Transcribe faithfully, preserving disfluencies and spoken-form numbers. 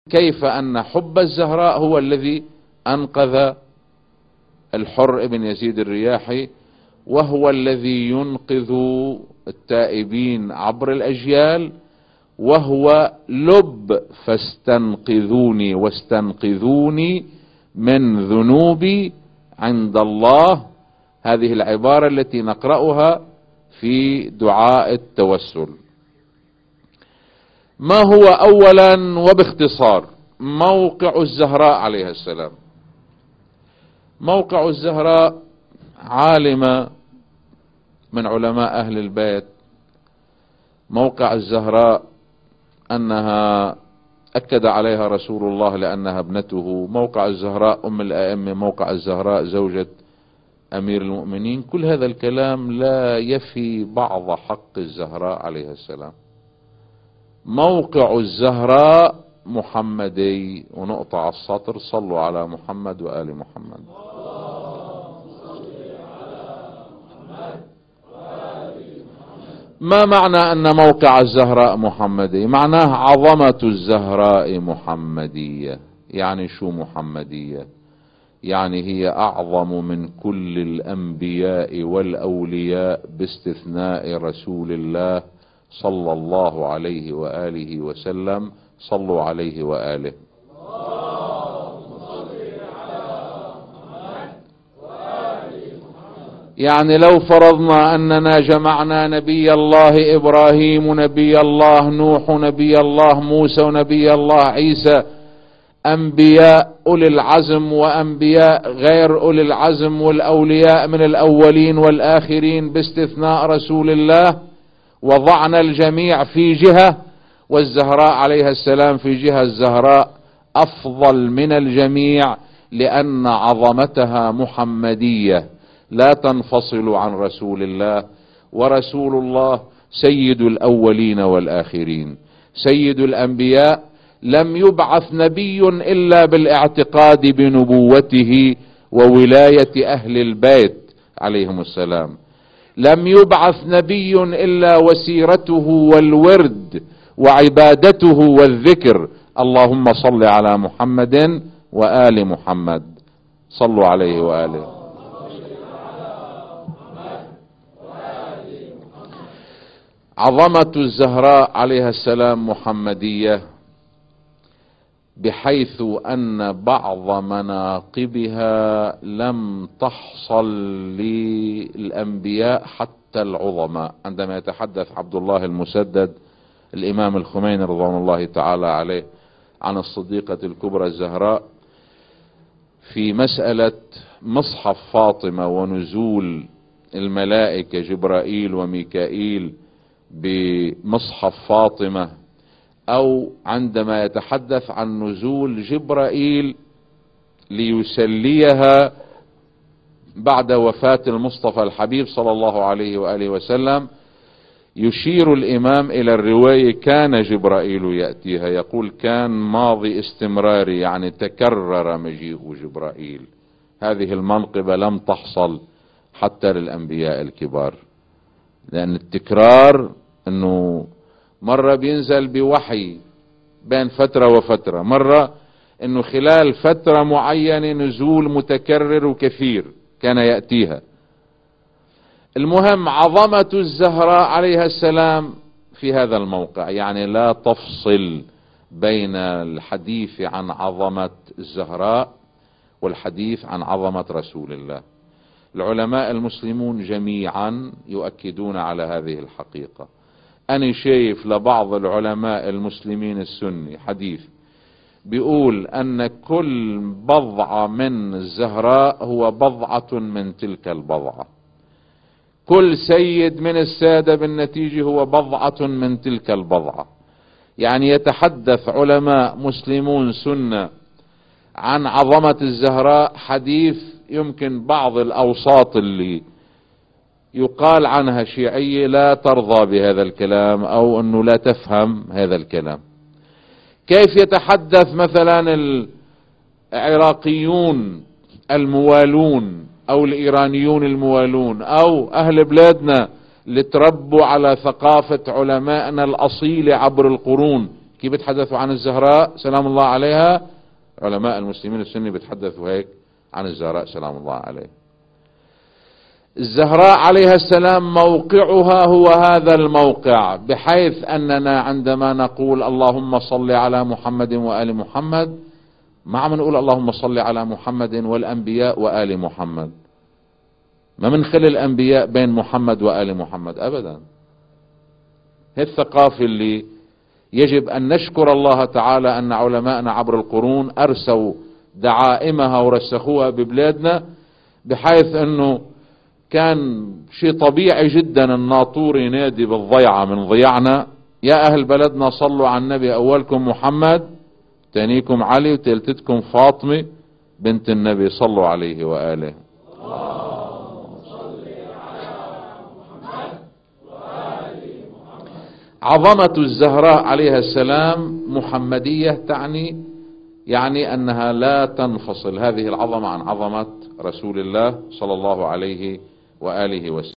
كيف أن حب الزهراء هو الذي أنقذ الحر بن يزيد الرياحي، وهو الذي ينقذ التائبين عبر الأجيال، وهو لب فاستنقذوني واستنقذوني من ذنوبي عند الله. هذه العبارة التي نقرأها في دعاء التوسل. ما هو أولا وباختصار موقع الزهراء عليها السلام؟ موقع الزهراء عالمة من علماء أهل البيت. موقع الزهراء أنها أكد عليها رسول الله لأنها ابنته. موقع الزهراء أم الأئمة. موقع الزهراء زوجة أمير المؤمنين. كل هذا الكلام لا يفي بعض حق الزهراء عليها السلام. موقع الزهراء محمدي. ونقطع السطر. صلوا على محمد وآل محمد. ما معنى أن موقع الزهراء محمدي؟ معناه عظمة الزهراء محمدية. يعني شو محمدية؟ يعني هي أعظم من كل الأنبياء والأولياء باستثناء رسول الله صلى الله عليه وآله وسلم. صلوا عليه وآله. يعني لو فرضنا أننا جمعنا نبي الله إبراهيم ونبي الله نوح ونبي الله موسى ونبي الله عيسى، أنبياء أولي العزم وأنبياء غير أولي العزم والأولياء من الأولين والآخرين باستثناء رسول الله، وضعنا الجميع في جهة والزهراء عليها السلام في جهة، الزهراء أفضل من الجميع لأن عظمتها محمدية لا تنفصل عن رسول الله. ورسول الله سيد الأولين والآخرين، سيد الأنبياء. لم يبعث نبي إلا بالاعتقاد بنبوته وولاية أهل البيت عليهم السلام. لم يبعث نبي إلا وسيرته والورد وعبادته والذكر. اللهم صل على محمد وآل محمد. صلوا عليه وآله. عظمة الزهراء عليها السلام محمدية، بحيث أن بعض مناقبها لم تحصل للأنبياء حتى العظماء. عندما يتحدث عبد الله المسدد الإمام الخميني رضوان الله تعالى عليه عن الصديقة الكبرى الزهراء في مسألة مصحف فاطمة ونزول الملائكة جبرائيل وميكائيل بمصحف فاطمة، أو عندما يتحدث عن نزول جبرائيل ليسليها بعد وفاة المصطفى الحبيب صلى الله عليه وآله وسلم، يشير الإمام إلى الرواية كان جبرائيل يأتيها. يقول كان ماضي استمراري، يعني تكرر مجيء جبرائيل. هذه المنقبة لم تحصل حتى للأنبياء الكبار، لأن التكرار أنه مرة بينزل بوحي بين فترة وفترة، مرة أنه خلال فترة معينة نزول متكرر وكثير كان يأتيها. المهم عظمة الزهراء عليها السلام في هذا الموقع، يعني لا تفصل بين الحديث عن عظمة الزهراء والحديث عن عظمة رسول الله. العلماء المسلمون جميعا يؤكدون على هذه الحقيقة. أنا شايف لبعض العلماء المسلمين السني حديث بيقول أن كل بضعة من الزهراء هو بضعة من تلك البضعة، كل سيد من السادة بالنتيجة هو بضعة من تلك البضعة. يعني يتحدث علماء مسلمون سنة عن عظمة الزهراء حديث يمكن بعض الأوساط اللي يقال عنها شيعية لا ترضى بهذا الكلام، أو أنه لا تفهم هذا الكلام. كيف يتحدث مثلا العراقيون الموالون أو الإيرانيون الموالون أو أهل بلادنا اللي تربوا على ثقافة علمائنا الأصيلة عبر القرون، كيف بيتحدثوا عن الزهراء سلام الله عليها؟ علماء المسلمين السني بيتحدثوا هيك عن الزهراء سلام الله عليها. الزهراء عليها السلام موقعها هو هذا الموقع، بحيث أننا عندما نقول اللهم صل على محمد وآل محمد ما عم نقول اللهم صل على محمد والأنبياء وآل محمد، ما منخلي الأنبياء بين محمد وآل محمد أبدا. هي الثقافة اللي يجب أن نشكر الله تعالى أن علماءنا عبر القرون أرسوا دعائمها ورسخوها ببلادنا، بحيث أنه كان شيء طبيعي جدا الناطور ينادي بالضيعة من ضيعنا، يا أهل بلدنا صلوا على النبي، أولكم محمد، تانيكم علي، وتالتتكم فاطمة بنت النبي، صلوا عليه وآله. عظمة الزهراء عليها السلام محمدية، تعني يعني أنها لا تنفصل هذه العظمة عن عظمة رسول الله صلى الله عليه وآله وسلم.